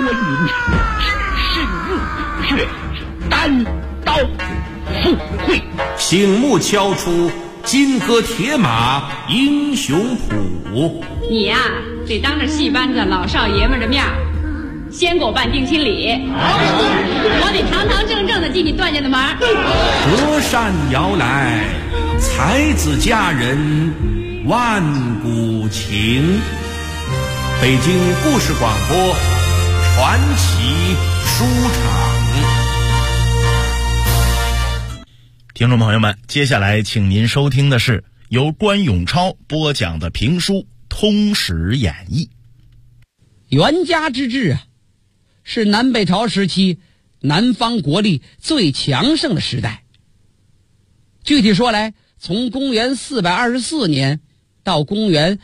云只是热血单刀赴会， 醒目敲出金戈铁马英雄谱。 你呀，得当着戏班子老少爷们的面先给我办定亲礼，我得堂堂正正的进你段家的门。 隔山摇来，才子佳人万古情。北京故事广播传奇书场。 听众朋友们，接下来请您收听的是由关永超播讲的评书《通史演义》。 元嘉之治啊，是南北朝时期南方国力最强盛的时代。具体说来，从公元424年到公元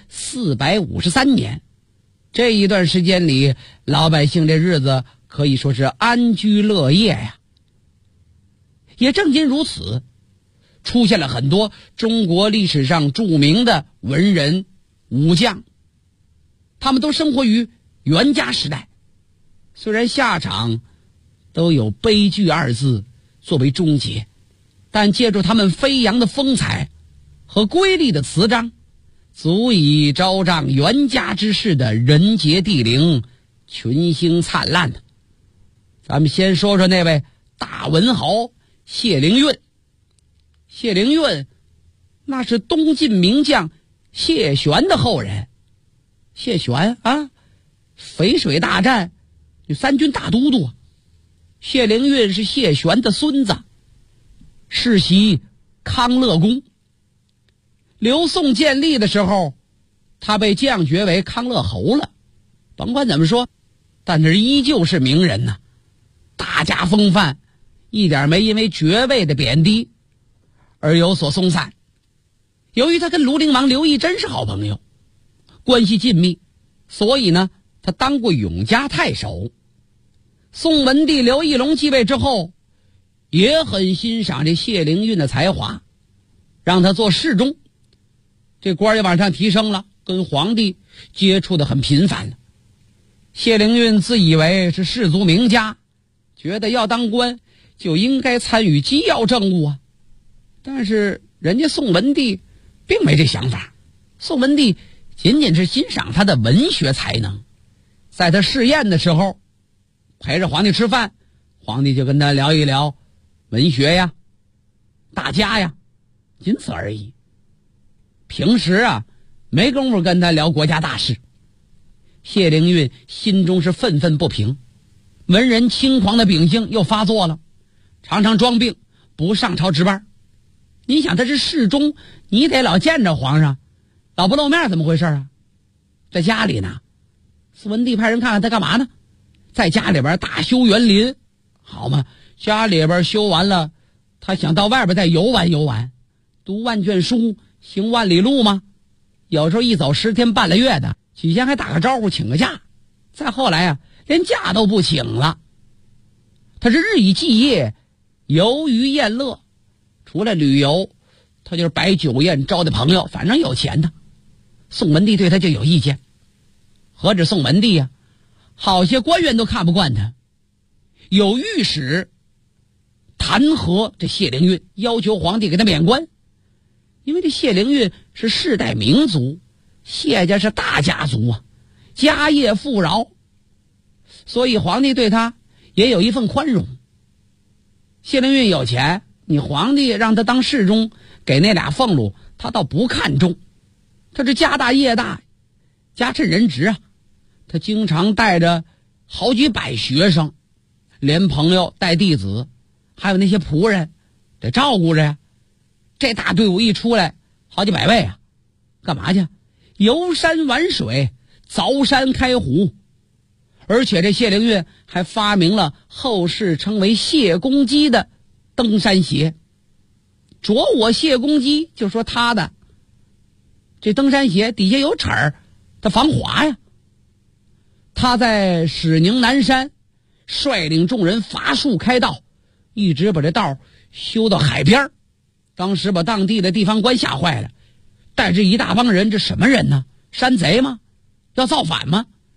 453年，这一段时间里，老百姓这日子可以说是安居乐业呀。也正因如此，出现了很多中国历史上著名的文人武将，他们都生活于元嘉时代，虽然下场都有悲剧二字作为终结，但借助他们飞扬的风采和瑰丽的词章，足以昭彰元嘉之势的人杰地灵，群星灿烂的。咱们先说说那位大文豪谢灵运。谢灵运那是东晋名将谢玄的后人。谢玄啊，淝水大战有三军大都督，谢灵运是谢玄的孙子，世袭康乐宫。刘宋建立的时候，他被降爵为康乐侯了。甭管怎么说，但是依旧是名人呐，大家风范，一点没因为爵位的贬低而有所松散。由于他跟庐陵王刘义珍是好朋友，关系紧密，所以呢，他当过永嘉太守。宋文帝刘义隆继位之后，也很欣赏这谢灵运的才华，让他做侍中。这官也往上提升了，跟皇帝接触的很频繁了。谢灵运自以为是士族名家，觉得要当官就应该参与机要政务啊。但是人家宋文帝并没这想法，宋文帝仅仅是欣赏他的文学才能。在他试宴的时候，陪着皇帝吃饭，皇帝就跟他聊一聊文学呀、大家呀，仅此而已。平时啊，没工夫跟他聊国家大事。谢灵运心中是愤愤不平，文人轻狂的秉性又发作了，常常装病不上朝值班。你想他是侍中，你得老见着皇上，老不露面怎么回事啊？在家里呢，宋文帝派人看看他干嘛呢？在家里边大修园林，好嘛，家里边修完了，他想到外边再游玩游玩，读万卷书，行万里路吗？有时候一走10天半个月的，起先还打个招呼请个假，再后来啊，连假都不请了。他是日以继夜，游于宴乐，除了旅游，他就是摆酒宴招待朋友，反正有钱的。宋文帝对他就有意见，何止宋文帝啊，好些官员都看不惯他。有御史弹劾这谢灵运，要求皇帝给他免官。因为这谢灵运是世代名族，谢家是大家族啊，家业富饶，所以皇帝对他也有一份宽容。谢灵运有钱，你皇帝让他当侍中，给那俩俸禄，他倒不看重。他是家大业大，家趁人直啊，他经常带着好几百学生，连朋友带弟子，还有那些仆人得照顾着呀。这大队伍一出来，好几百位啊，干嘛去？游山玩水，凿山开湖。而且这谢灵运还发明了后世称为谢公屐的登山鞋。着我谢公屐就说他的这登山鞋底下有齿儿，它防滑呀。他在史宁南山率领众人伐树开道，一直把这道修到海边。当时把当地的地方官吓坏了，带着一大帮人，这什么人呢？山贼吗？要造反吗？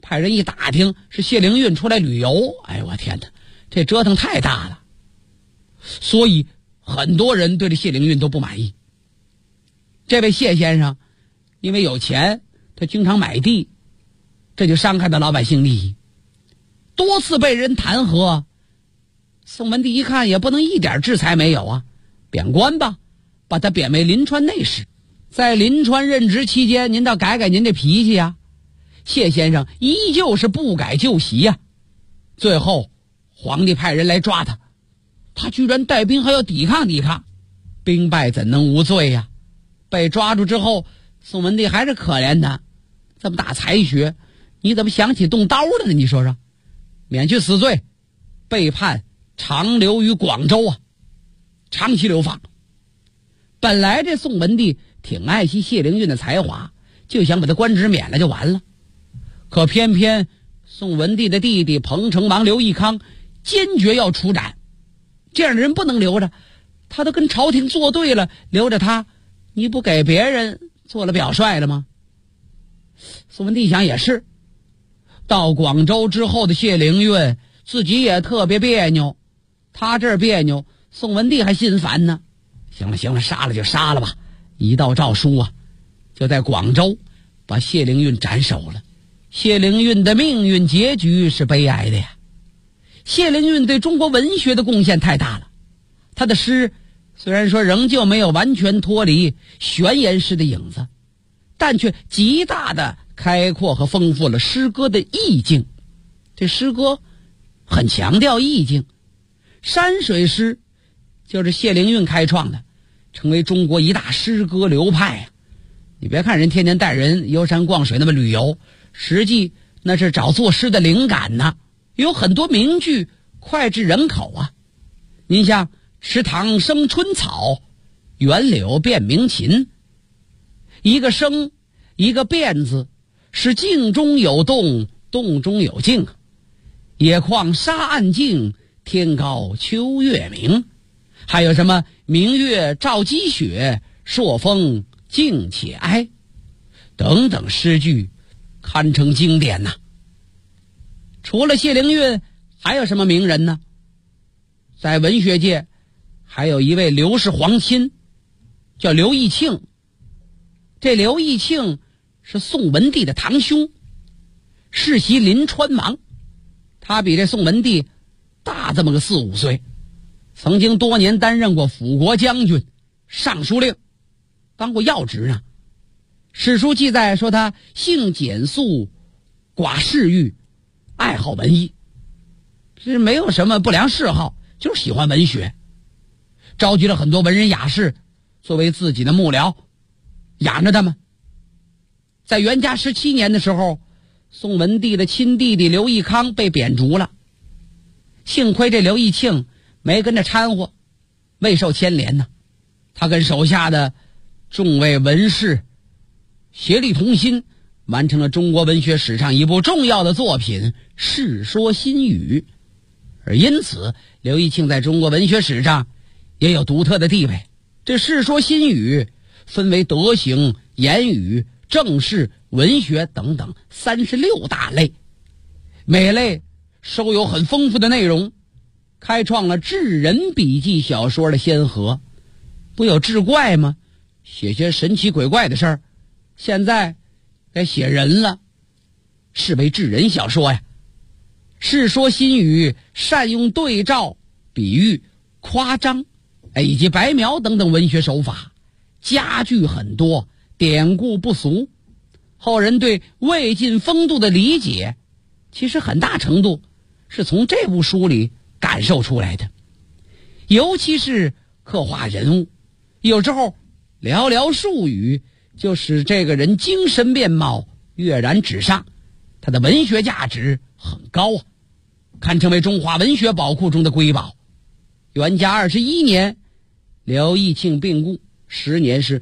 派人一打听是谢灵运出来旅游，哎，我天哪，这折腾太大了。所以很多人对这谢灵运都不满意。这位谢先生因为有钱，他经常买地，这就伤害到老百姓利益，多次被人弹劾。宋文帝一看也不能一点制裁没有啊，贬官吧，把他贬为临川内史。在临川任职期间，您倒改改您这脾气啊。谢先生依旧是不改旧习呀。最后皇帝派人来抓他，他居然带兵还要抵抗抵抗，兵败怎能无罪呀？被抓住之后，宋文帝还是可怜他，这么大才学，你怎么想起动刀了呢？你说说，免去死罪，被判长留于广州啊，长期流放。本来这宋文帝挺爱惜谢灵运的才华，就想把他官职免了就完了，可偏偏宋文帝的弟弟彭城王刘义康坚决要处斩，这样的人不能留着，他都跟朝廷作对了，留着他，你不给别人做了表率了吗？宋文帝想也是，到广州之后的谢灵运自己也特别别扭，他这儿别扭，宋文帝还心烦呢。行了行了，杀了就杀了吧，一道诏书啊，就在广州把谢灵运斩首了。谢灵运的命运结局是悲哀的呀。谢灵运对中国文学的贡献太大了，他的诗虽然说仍旧没有完全脱离玄言诗的影子，但却极大的开阔和丰富了诗歌的意境。这诗歌很强调意境，山水诗就是谢灵运开创的，成为中国一大诗歌流派啊。你别看人天天带人游山逛水那么旅游，实际那是找作诗的灵感呢。有很多名句脍炙人口啊。您像池塘生春草，园柳变鸣禽，一个生一个变字，是静中有动，动中有静。野旷沙岸静，天高秋月明。还有什么明月照积雪，朔风静且哀，等等诗句堪称经典呐。除了谢灵运，还有什么名人呢？在文学界还有一位刘氏皇亲，叫刘义庆。这刘义庆是宋文帝的堂兄，世袭临川王，他比这宋文帝大这么个4、5岁，曾经多年担任过辅国将军、尚书令，当过要职呢。史书记载说他性简素，寡嗜欲，爱好文艺，这没有什么不良嗜好，就是喜欢文学，召集了很多文人雅士作为自己的幕僚，养着他们。在元嘉17年的时候，宋文帝的亲弟弟刘义康被贬逐了，幸亏这刘义庆没跟着掺和，未受牵连呢。他跟手下的众位文士协力同心，完成了中国文学史上一部重要的作品《世说新语》，而因此刘义庆在中国文学史上也有独特的地位。这《世说新语》分为德行、言语、政事、文学等等36大类，每类收有很丰富的内容，开创了志人笔记小说的先河。不有志怪吗？写些神奇鬼怪的事儿，现在该写人了，是为志人小说呀。世说新语善用对照、比喻、夸张以及白描等等文学手法，佳句很多，典故不俗。后人对魏晋风度的理解，其实很大程度是从这部书里感受出来的。尤其是刻画人物，有时候寥寥数语就使这个人精神面貌跃然纸上，他的文学价值很高啊，堪称为中华文学宝库中的瑰宝。元嘉21年，刘义庆病故，时年是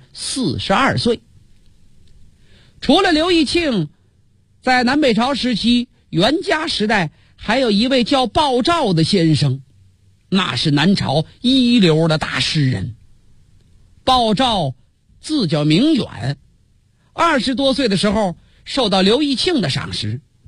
42岁。除了刘义庆，在南北朝时期元嘉时代还有一位叫鲍照的先生，那是南朝一流的大诗人。鲍照字叫明远，20多岁的时候受到刘义庆的赏识，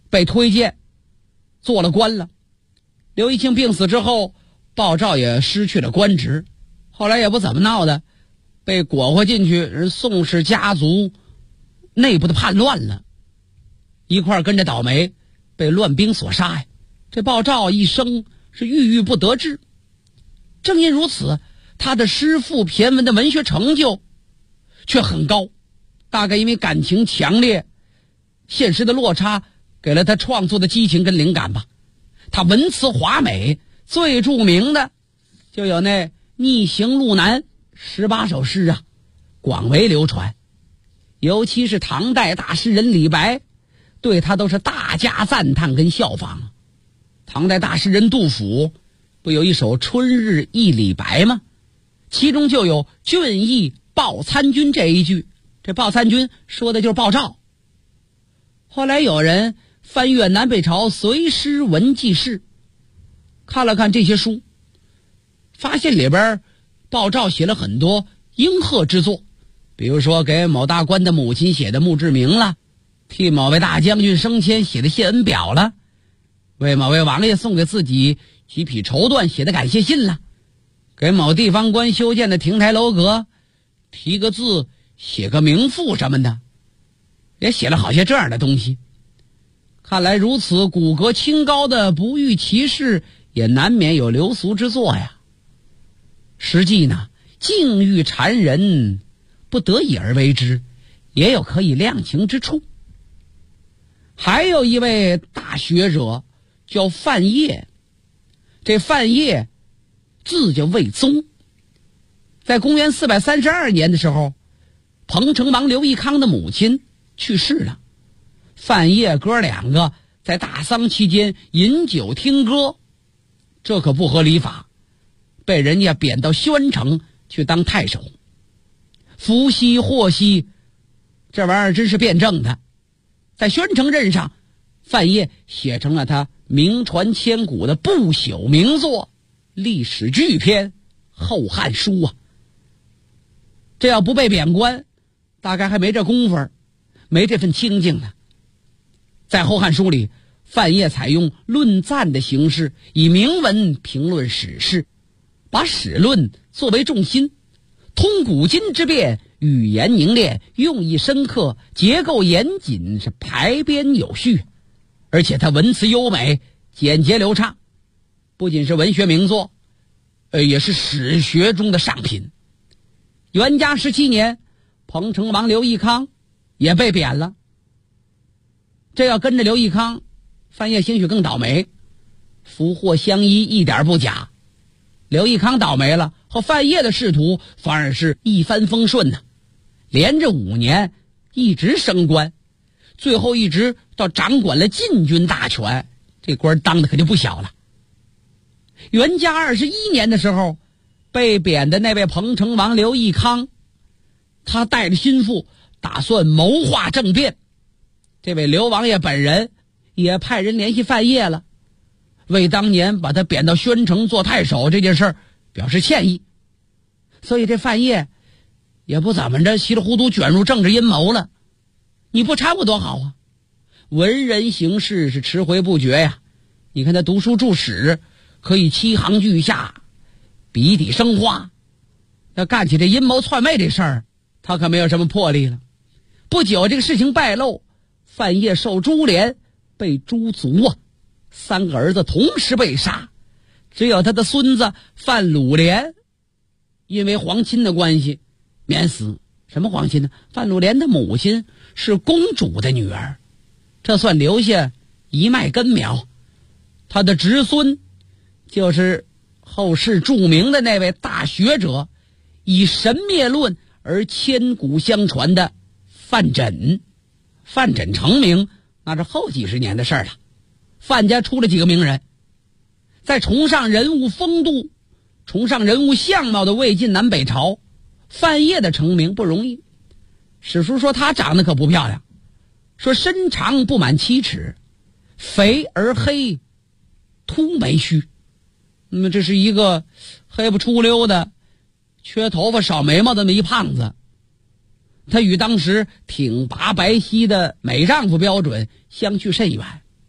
被推荐做了官了。刘义庆病死之后，鲍照也失去了官职，后来也不怎么闹的，被裹回进去，人宋氏家族内部的叛乱了，一块跟着倒霉，被乱兵所杀呀。这鲍照一生是郁郁不得志，正因如此，他的诗赋骈文的文学成就却很高，大概因为感情强烈，现实的落差给了他创作的激情跟灵感吧。他文辞华美，最著名的就有那逆行路难18首诗啊，广为流传。尤其是唐代大诗人李白，对他都是大加赞叹跟效仿。唐代大诗人杜甫不有一首春日忆李白吗？其中就有俊逸鲍参军这一句，这鲍参军说的就是鲍照。后来有人翻阅南北朝随诗文记事，看了看这些书，发现里边鲍照写了很多应和之作，比如说给某大官的母亲写的墓志铭了，替某位大将军升迁写的谢恩表了，为某位王爷送给自己几匹绸缎写的感谢信了，给某地方官修建的亭台楼阁题个字写个名赋什么的，也写了好些这样的东西。看来如此骨骼清高的不遇其事，也难免有流俗之作呀。实际呢，境遇缠人，不得已而为之，也有可以量情之处。还有一位大学者叫范晔，这范晔字叫魏宗，在公元432年的时候，彭城王刘义康的母亲去世了，范晔哥两个在大丧期间饮酒听歌，这可不合礼法，被人家贬到宣城去当太守。伏羲祸羲这玩意儿真是辩证的，在宣城任上，范晔写成了他名传千古的不朽名作历史巨篇《后汉书》啊。这要不被贬官，大概还没这功夫，没这份清静呢。在《后汉书》里，范晔采用论赞的形式，以铭文评论史事，把史论作为重心，通古今之变，语言凝练，用意深刻，结构严谨，是排编有序，而且他文辞优美，简洁流畅，不仅是文学名作，也是史学中的上品。元嘉17年，彭城王刘义康也被贬了。这要跟着刘义康，范晔兴许更倒霉，福祸相依一点不假。刘义康倒霉了，和范晔的仕途反而是一帆风顺呢，连着5年一直升官，最后一直到掌管了禁军大权，这官当的可就不小了。元嘉21年的时候，被贬的那位彭城王刘义康，他带着心腹打算谋划政变。这位刘王爷本人也派人联系范晔了，为当年把他贬到宣城做太守这件事表示歉意。所以这范晔也不怎么着稀里糊涂卷入政治阴谋了。你不掺和多好啊，文人行事是迟回不绝呀。你看他读书注史可以7行句下，笔底生花，要干起这阴谋篡位这事儿，他可没有什么魄力了。不久这个事情败露，范晔受株连，被诛族啊，3个儿子同时被杀，只有他的孙子范鲁连因为皇亲的关系免死。什么皇亲呢？范鲁连的母亲是公主的女儿，这算留下一脉根苗。他的侄孙就是后世著名的那位大学者，以神灭论而千古相传的范缜。范缜成名那是后几十年的事了。范家出了几个名人，在崇尚人物风度、崇尚人物相貌的魏晋南北朝，范晔的成名不容易。史书说他长得可不漂亮，说身长不满7尺，肥而黑，秃眉须。那么这是一个黑不出溜的、缺头发少眉毛的那么一胖子。他与当时挺拔白皙的美丈夫标准相去甚远。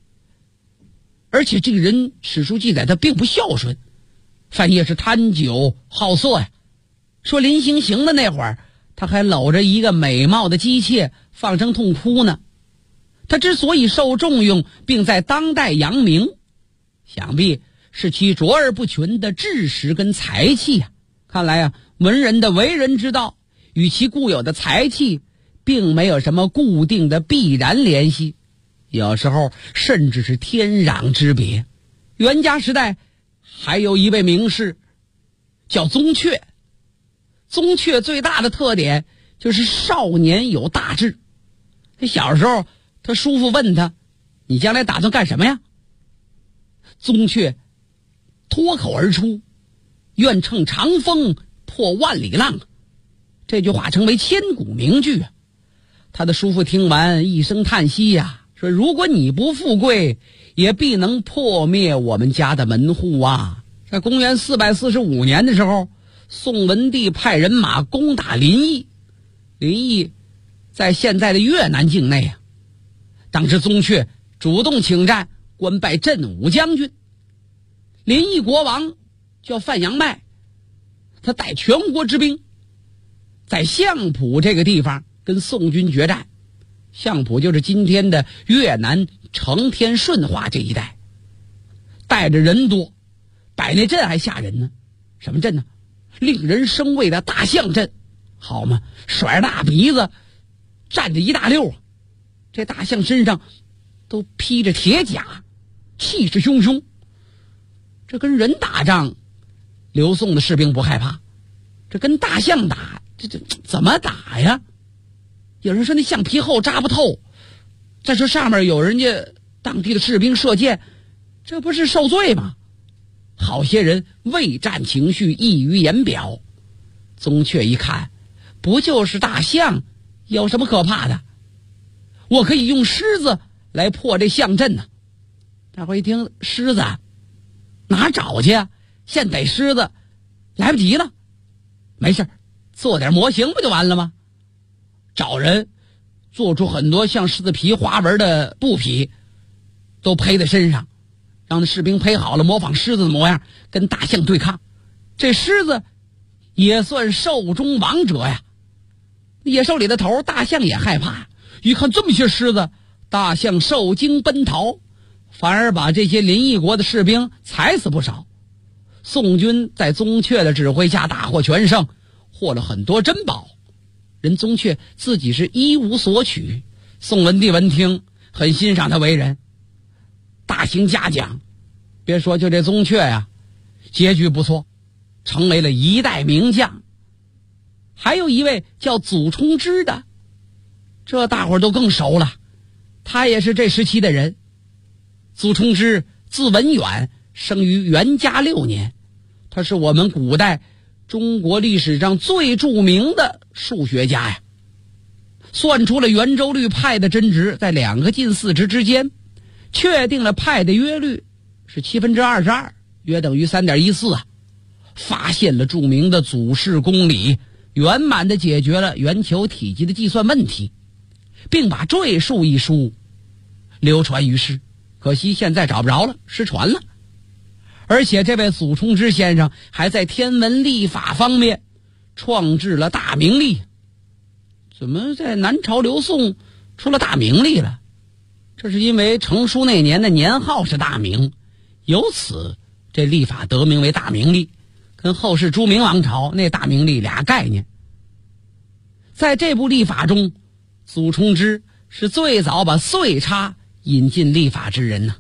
而且这个人史书记载他并不孝顺，半夜是贪酒好色呀。说临行刑的那会儿，他还搂着一个美貌的姬妾放声痛哭呢。他之所以受重用并在当代扬名，想必是其卓而不群的知识跟才气啊。看来啊，文人的为人之道与其固有的才气并没有什么固定的必然联系，有时候甚至是天壤之别。元嘉时代还有一位名士叫宗悫，宗悫最大的特点就是少年有大志。小时候他叔父问他，你将来打算干什么呀？宗悫脱口而出，愿乘长风破万里浪。这句话成为千古名句啊。他的叔父听完一声叹息呀，说如果你不富贵，也必能破灭我们家的门户啊。在公元445年的时候，宋文帝派人马攻打临沂，临沂在现在的越南境内啊。当时宗悫主动请战，官拜镇武将军。临沂国王叫范阳迈，他带全国之兵在相浦这个地方跟宋军决战。相浦就是今天的越南成田顺化这一带，带着人多，摆那阵还吓人呢。什么阵呢？令人生畏的大象阵，好嘛，甩着大鼻子，站着一大溜，这大象身上都披着铁甲，气势汹汹。这跟人打仗，刘宋的士兵不害怕，这跟大象打，这怎么打呀？有人说那橡皮厚扎不透，再说上面有人家当地的士兵射箭，这不是受罪吗？好些人畏战情绪溢于言表。宗悫一看，不就是大象，有什么可怕的？我可以用狮子来破这象阵呢。大伙一听狮子哪找去啊？现逮狮子来不及了。没事，做点模型不就完了吗？找人做出很多像狮子皮花纹的布匹，都披在身上，让那士兵披好了，模仿狮子的模样，跟大象对抗。这狮子也算兽中王者呀。野兽里的头，大象也害怕。一看这么些狮子，大象受惊奔逃，反而把这些临沂国的士兵踩死不少。宋军在宗悫的指挥下大获全胜，获了很多珍宝。人宗悫自己是一无所取。宋文帝闻听，很欣赏他为人，大行嘉奖。别说就这宗悫呀，结局不错，成为了一代名将。还有一位叫祖冲之的，这大伙儿都更熟了，他也是这时期的人。祖冲之字文远，生于元嘉6年，他是我们古代中国历史上最著名的数学家呀，算出了圆周率派的真值在2个近4值之间，确定了派的约率是22/7，约等于3.14啊，发现了著名的祖氏公理，圆满的解决了圆球体积的计算问题，并把赘述一书流传于世。可惜现在找不着了，失传了。而且这位祖冲之先生还在天文历法方面创制了大明历。怎么在南朝刘宋出了大明历了？这是因为成书那年的年号是大明，由此这历法得名为大明历，跟后世朱明王朝那大明历俩概念。在这部历法中，祖冲之是最早把岁差引进历法之人呢。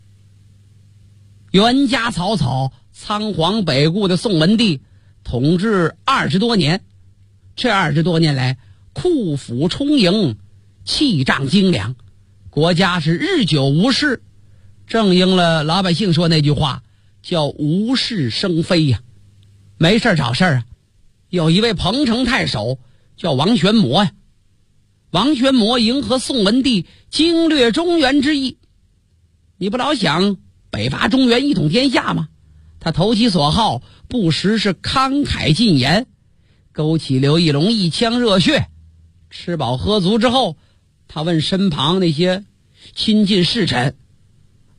元嘉草草仓皇北顾的宋文帝统治20多年，这20多年来库府充盈，气仗精良，国家是日久无事，正应了老百姓说那句话，叫无事生非呀。没事找事啊。有一位彭城太守叫王玄谟呀，王玄谟迎合宋文帝经略中原之意，你不老想北伐中原一统天下吗？他投其所好，不时是慷慨进言，勾起刘义隆一腔热血。吃饱喝足之后，他问身旁那些亲近侍臣，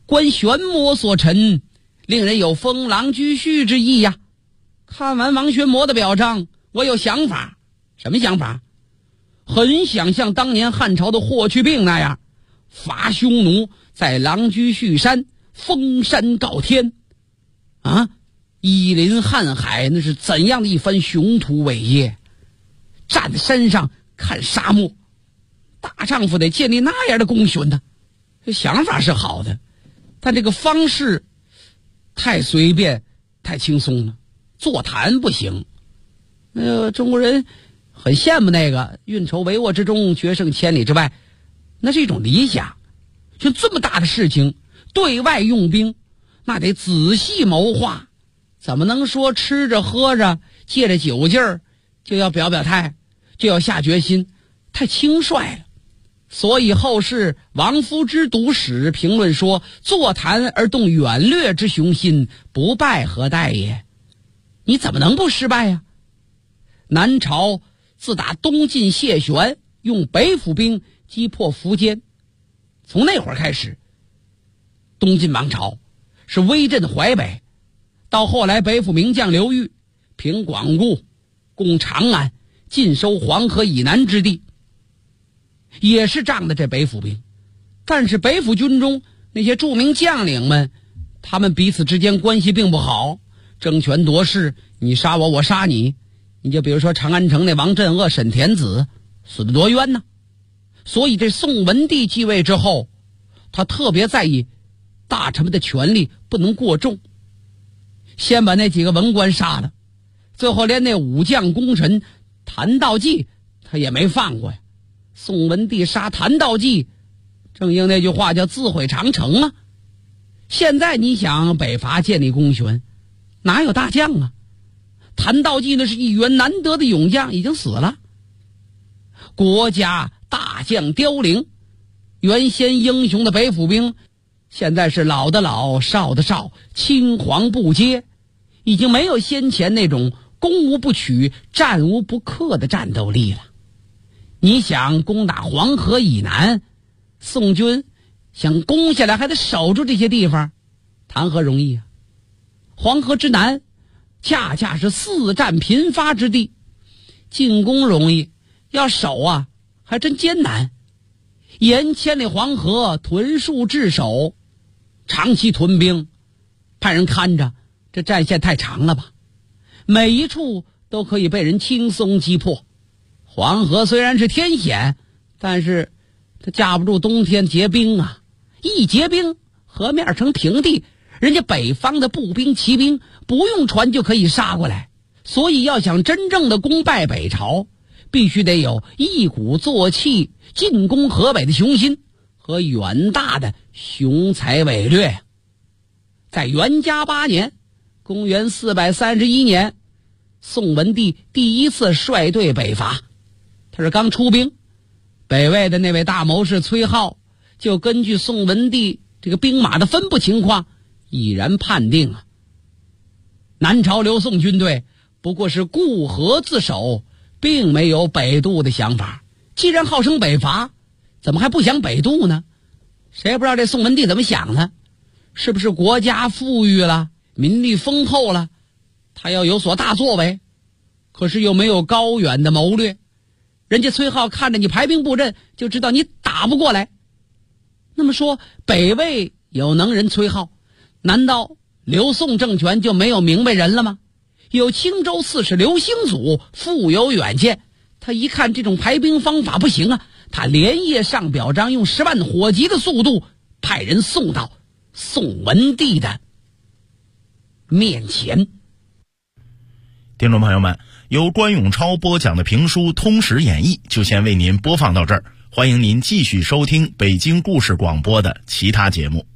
观玄魔所陈，令人有封狼居胥之意呀。看完王玄谟的表彰，我有想法。什么想法？很想像当年汉朝的霍去病那样，伐匈奴，在狼居胥山封山告天啊！依临瀚海，那是怎样的一番雄图伟业！站在山上看沙漠，大丈夫得建立那样的功勋呢。这想法是好的，但这个方式太随便太轻松了，座谈不行。中国人很羡慕那个运筹帷幄之中，决胜千里之外，那是一种理想。就这么大的事情，对外用兵，那得仔细谋划，怎么能说吃着喝着借着酒劲儿就要表态，就要下决心，太轻率了。所以后世王夫之读史评论说，坐谈而动远略之雄心，不败何待也。你怎么能不失败呀？南朝自打东晋谢玄用北府兵击破苻坚，从那会儿开始，东晋王朝是威震淮北，到后来北府名将刘裕平广固，攻长安，尽收黄河以南之地，也是仗的这北府兵。但是北府军中那些著名将领们，他们彼此之间关系并不好，争权夺势，你杀我，我杀你。你就比如说长安城那王镇恶、沈田子，死得多冤呢。所以这宋文帝继位之后，他特别在意大臣们的权力不能过重，先把那几个文官杀了，最后连那武将功臣谭道济他也没放过呀。宋文帝杀谭道济，正应那句话叫自毁长城啊。现在你想北伐建立功勋，哪有大将啊？谭道济那是一员难得的勇将，已经死了。国家大将凋零，原先英雄的北府兵，现在是老的老，少的少，青黄不接，已经没有先前那种攻无不取、战无不克的战斗力了。你想攻打黄河以南，宋军想攻下来还得守住这些地方，谈何容易啊！黄河之南恰恰是四战频发之地，进攻容易，要守啊还真艰难。沿千里黄河屯戍治守，长期屯兵，派人看着，这战线太长了吧，每一处都可以被人轻松击破。黄河虽然是天险，但是它架不住冬天结冰啊，一结冰河面成平地，人家北方的步兵骑兵不用船就可以杀过来。所以要想真正的攻败北朝，必须得有一鼓作气进攻河北的雄心和远大的雄才伟略。在元嘉8年，公元431年，宋文帝第一次率队北伐。他是刚出兵，北魏的那位大谋士崔颢就根据宋文帝这个兵马的分布情况，已然判定啊，南朝刘宋军队不过是固河自守，并没有北渡的想法。既然号称北伐，怎么还不想北渡呢？谁也不知道这宋文帝怎么想的，是不是国家富裕了，民力丰厚了，他要有所大作为，可是又没有高远的谋略。人家崔颢看着你排兵布阵，就知道你打不过来。那么说北魏有能人崔颢，难道刘宋政权就没有明白人了吗？有青州刺史刘兴祖富有远见，他一看这种排兵方法不行啊，他连夜上表彰，用10万火急的速度派人送到宋文帝的面前。 听众朋友们，由关永超播讲的评书《通史演义》就先为您播放到这儿，欢迎您继续收听北京故事广播的其他节目。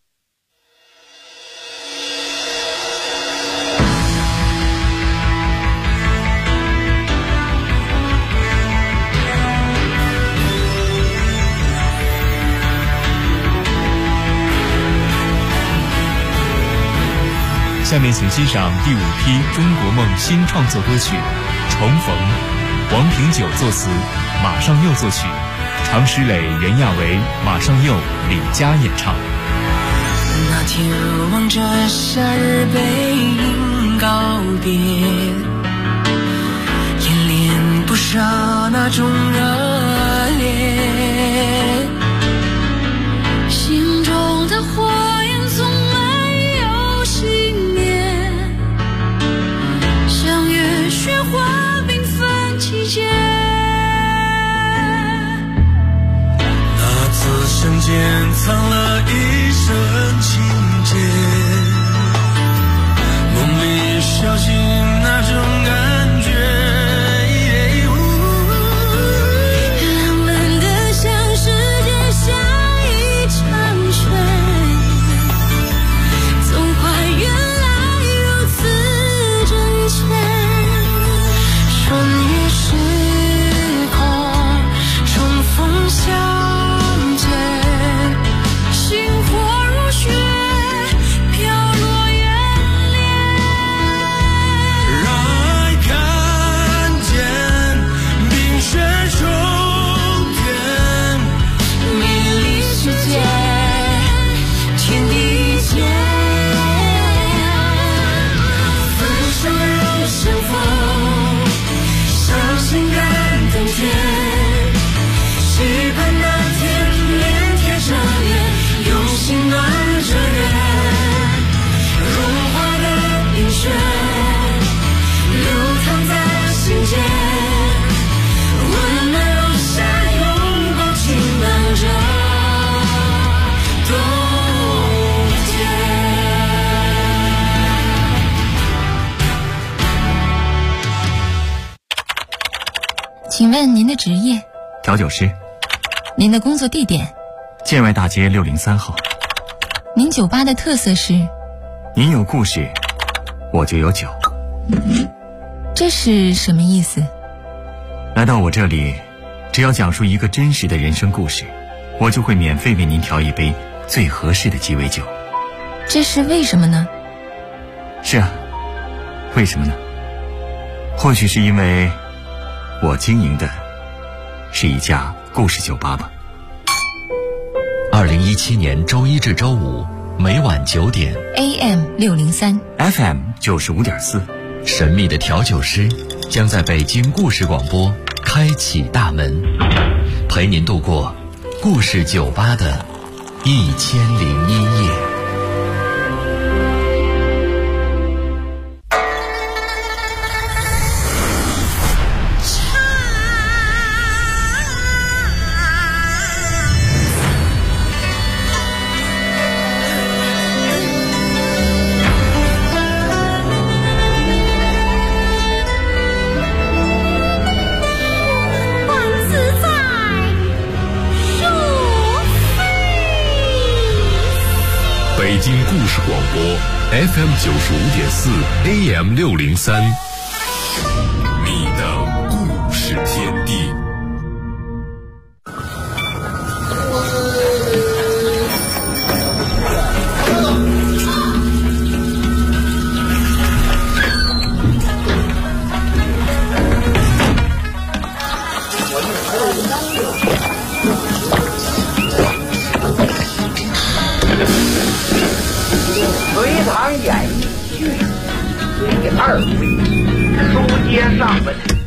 下面请欣赏第5批中国梦新创作歌曲《重逢》，王平九作词，马上佑作曲，常石磊、袁娅维、马上佑、李佳演唱。 天望着夏日背影告别，演练不少那种热烈，心中的火焰从没有熄灭，像月雪花缤纷季节。 那次相见藏了一生情结，梦里小心那种感觉， 浪漫的像世界下一场雪，总怀原来如此真切，穿越时空重逢相见，心火如雪飘落眼帘， 让爱看见冰雪重天， 美丽世界天地间，分手又相逢，伤心感动天，期盼那天脸贴着脸，用心暖着人，融化的冰雪流淌在心间，温暖如夏，拥抱轻漫着冬天。 请问您的职业？ 调酒师。 您的工作地点？ 建外大街603号。 您酒吧的特色是？ 您有故事，我就有酒。 这是什么意思？ 来到我这里，只要讲述一个真实的人生故事，我就会免费为您调一杯最合适的鸡尾酒。 这是为什么呢？ 是啊，为什么呢？或许是因为我经营的是一家故事酒吧吧。 2017年周一至周五每晚9点 AM603 FM 95.4， 神秘的调酒师将在北京故事广播开启大门，陪您度过故事酒吧的1001夜。 北京故事广播 FM 95.4 AM603，你的故事天地。 隋唐演义序第2回，书接上文。